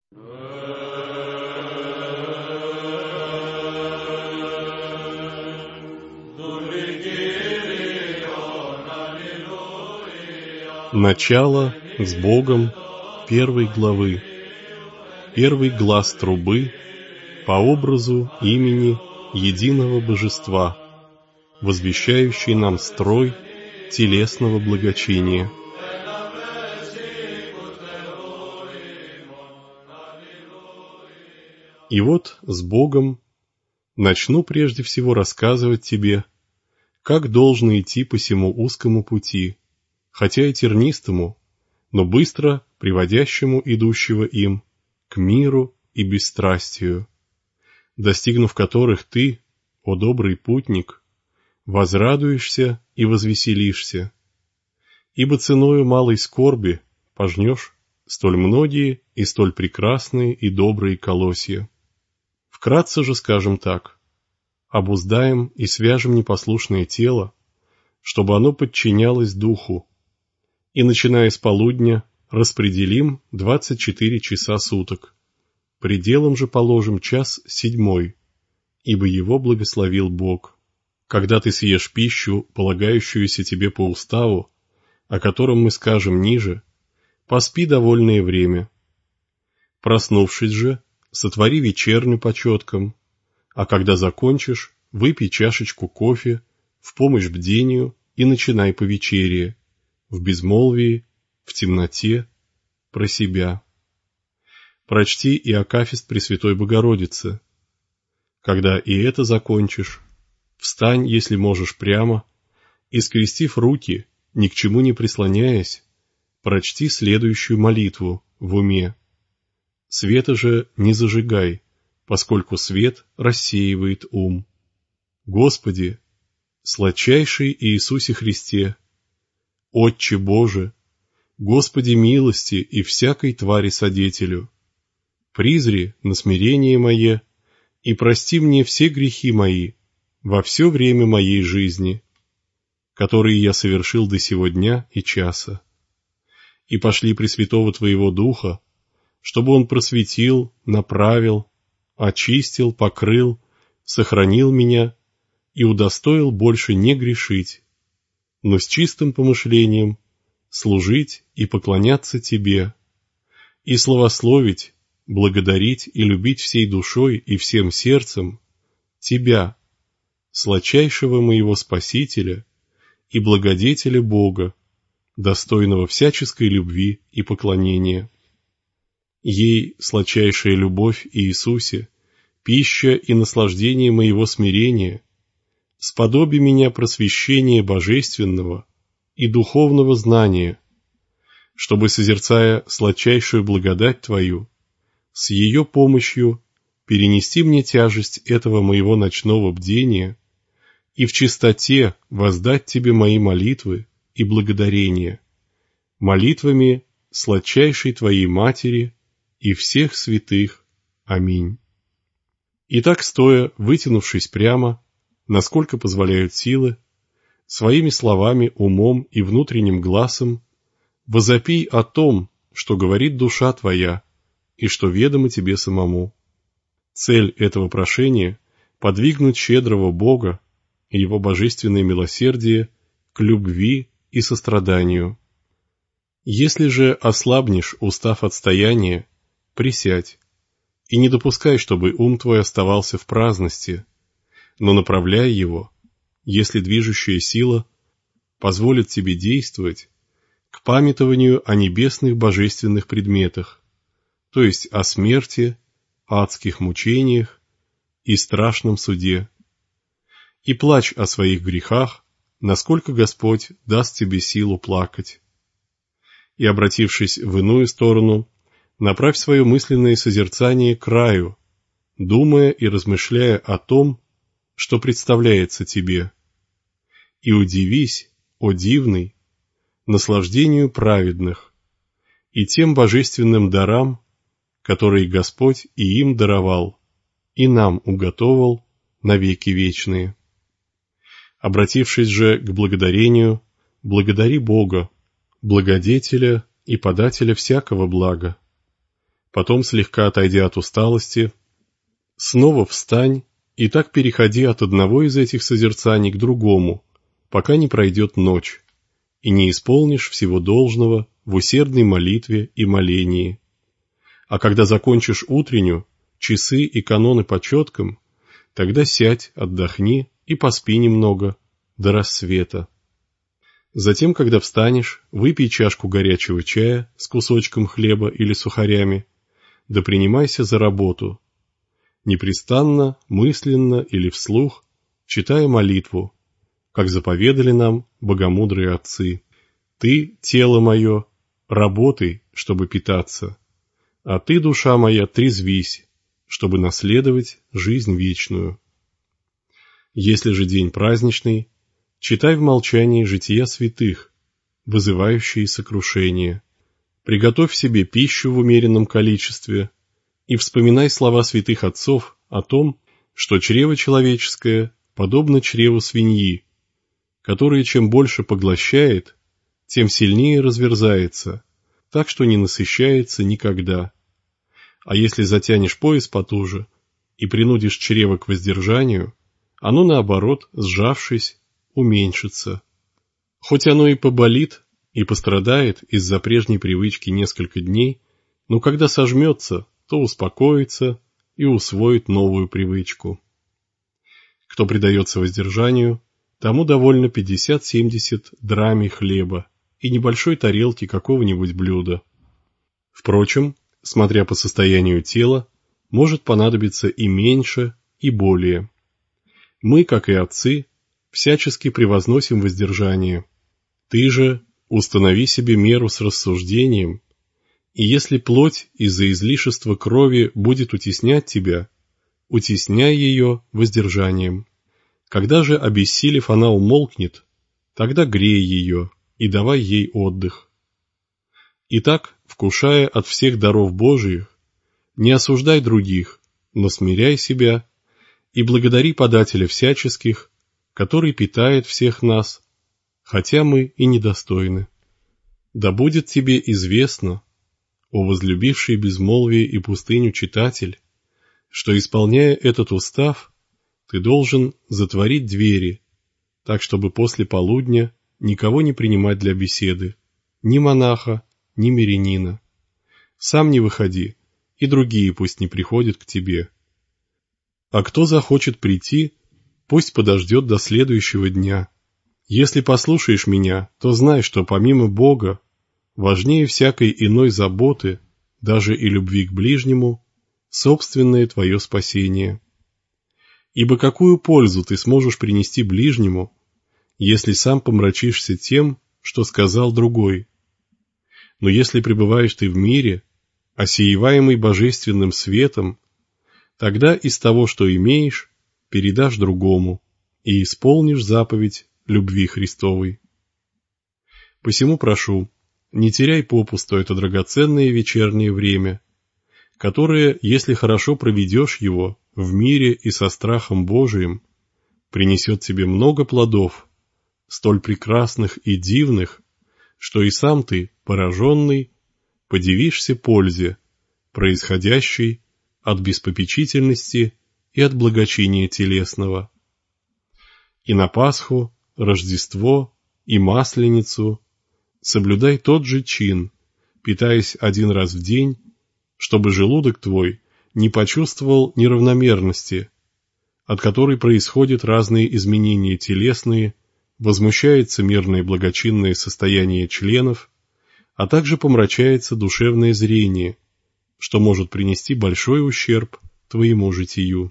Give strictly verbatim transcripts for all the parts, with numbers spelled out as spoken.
Начало с Богом первой главы. Первый глас трубы по образу имени единого божества, возвещающий нам строй телесного благочиния. И вот с Богом начну прежде всего рассказывать тебе, как должно идти по сему узкому пути, хотя и тернистому, но быстро приводящему идущего им к миру и бесстрастию, достигнув которых ты, о добрый путник, возрадуешься и возвеселишься, ибо ценою малой скорби пожнешь столь многие и столь прекрасные и добрые колосья. Вкратце же скажем так: обуздаем и свяжем непослушное тело, чтобы оно подчинялось духу, и, начиная с полудня, распределим двадцать четыре часа суток, пределом же положим час седьмой, ибо его благословил Бог. Когда ты съешь пищу, полагающуюся тебе по уставу, о котором мы скажем ниже, поспи довольное время. Проснувшись же, сотвори вечерню по четкам, а когда закончишь, выпей чашечку кофе в помощь бдению и начинай повечерие, в безмолвии, в темноте, про себя. Прочти и акафист Пресвятой Богородицы. Когда и это закончишь, встань, если можешь, прямо, и, скрестив руки, ни к чему не прислоняясь, прочти следующую молитву в уме. Света же не зажигай, поскольку свет рассеивает ум. Господи, сладчайший Иисусе Христе, Отче Боже, Господи милости и всякой твари содетелю, призри на смирение мое и прости мне все грехи мои во все время моей жизни, которые я совершил до сего дня и часа, и пошли Пресвятого Твоего Духа, чтобы Он просветил, направил, очистил, покрыл, сохранил меня и удостоил больше не грешить, но с чистым помышлением служить и поклоняться Тебе, и славословить, благодарить и любить всей душой и всем сердцем Тебя, сладчайшего моего Спасителя и благодетеля Бога, достойного всяческой любви и поклонения. Ей сладчайшая любовь Иисусе, пища и наслаждение моего смирения, сподоби меня просвещения божественного и духовного знания, чтобы, созерцая сладчайшую благодать Твою, с ее помощью перенести мне тяжесть этого моего ночного бдения и в чистоте воздать Тебе мои молитвы и благодарения, молитвами сладчайшей Твоей Матери и всех святых. Аминь. Итак, стоя, вытянувшись прямо, насколько позволяют силы, своими словами, умом и внутренним гласом, возопий о том, что говорит душа твоя и что ведомо тебе самому. Цель этого прошения — подвигнуть щедрого Бога и Его божественное милосердие к любви и состраданию. Если же ослабнешь устав отстояния, присядь, и не допускай, чтобы ум твой оставался в праздности, но направляй его, если движущая сила позволит тебе действовать, к памятованию о небесных божественных предметах, то есть о смерти, адских мучениях и страшном суде. И плачь о своих грехах, насколько Господь даст тебе силу плакать. И, обратившись в иную сторону, направь свое мысленное созерцание к краю, думая и размышляя о том, что представляется тебе. И удивись, о дивный, наслаждению праведных и тем божественным дарам, которые Господь и им даровал, и нам уготовал на веки вечные. Обратившись же к благодарению, благодари Бога, благодетеля и подателя всякого блага, потом, слегка отойдя от усталости, снова встань и так переходи от одного из этих созерцаний к другому, пока не пройдет ночь, и не исполнишь всего должного в усердной молитве и молении. А когда закончишь утреннюю, часы и каноны по четкам, тогда сядь, отдохни и поспи немного до рассвета. Затем, когда встанешь, выпей чашку горячего чая с кусочком хлеба или сухарями, да принимайся за работу, непрестанно, мысленно или вслух, читая молитву, как заповедали нам богомудрые отцы. Ты, тело мое, работай, чтобы питаться, а ты, душа моя, трезвись, чтобы наследовать жизнь вечную. Если же день праздничный, читай в молчании жития святых, вызывающие сокрушение. Приготовь себе пищу в умеренном количестве и вспоминай слова святых отцов о том, что чрево человеческое подобно чреву свиньи, которое чем больше поглощает, тем сильнее разверзается, так что не насыщается никогда. А если затянешь пояс потуже и принудишь чрево к воздержанию, оно, наоборот, сжавшись, уменьшится. Хоть оно и поболит, и пострадает из-за прежней привычки несколько дней, но когда сожмется, то успокоится и усвоит новую привычку. Кто предается воздержанию, тому довольно пятьдесят-семьдесят драми хлеба и небольшой тарелки какого-нибудь блюда. Впрочем, смотря по состоянию тела, может понадобиться и меньше, и более. Мы, как и отцы, всячески превозносим воздержание. Ты же установи себе меру с рассуждением, и если плоть из-за излишества крови будет утеснять тебя, утесняй ее воздержанием. Когда же, обессилев, она умолкнет, тогда грей ее и давай ей отдых. Итак, вкушая от всех даров Божиих, не осуждай других, но смиряй себя и благодари подателя всяческих, который питает всех нас, хотя мы и недостойны. Да будет тебе известно, о возлюбивший безмолвие и пустыню читатель, что, исполняя этот устав, ты должен затворить двери, так чтобы после полудня никого не принимать для беседы, ни монаха, ни мирянина. Сам не выходи, и другие пусть не приходят к тебе. А кто захочет прийти, пусть подождет до следующего дня. Если послушаешь меня, то знай, что помимо Бога, важнее всякой иной заботы, даже и любви к ближнему, собственное твое спасение. Ибо какую пользу ты сможешь принести ближнему, если сам помрачишься тем, что сказал другой? Но если пребываешь ты в мире, осеиваемый божественным светом, тогда из того, что имеешь, передашь другому и исполнишь заповедь любви Христовой. Посему прошу, не теряй попусту это драгоценное вечернее время, которое, если хорошо проведешь его в мире и со страхом Божиим, принесет тебе много плодов, столь прекрасных и дивных, что и сам ты, пораженный, подивишься пользе, происходящей от беспопечительности и от благочиния телесного. И на Пасху, Рождество и Масленицу соблюдай тот же чин, питаясь один раз в день, чтобы желудок твой не почувствовал неравномерности, от которой происходят разные изменения телесные, возмущается мирное благочинное состояние членов, а также помрачается душевное зрение, что может принести большой ущерб твоему житию.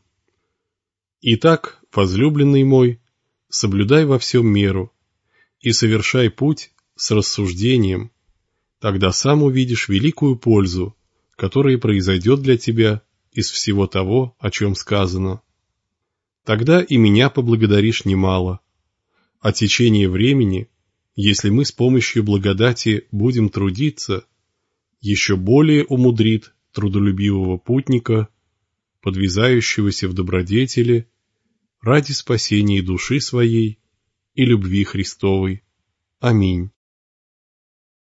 Итак, возлюбленный мой, соблюдай во всем меру и совершай путь с рассуждением, тогда сам увидишь великую пользу, которая произойдет для тебя из всего того, о чем сказано. Тогда и меня поблагодаришь немало, а течение времени, если мы с помощью благодати будем трудиться, еще более умудрит трудолюбивого путника, подвязающегося в добродетели, ради спасения души своей и любви Христовой. Аминь.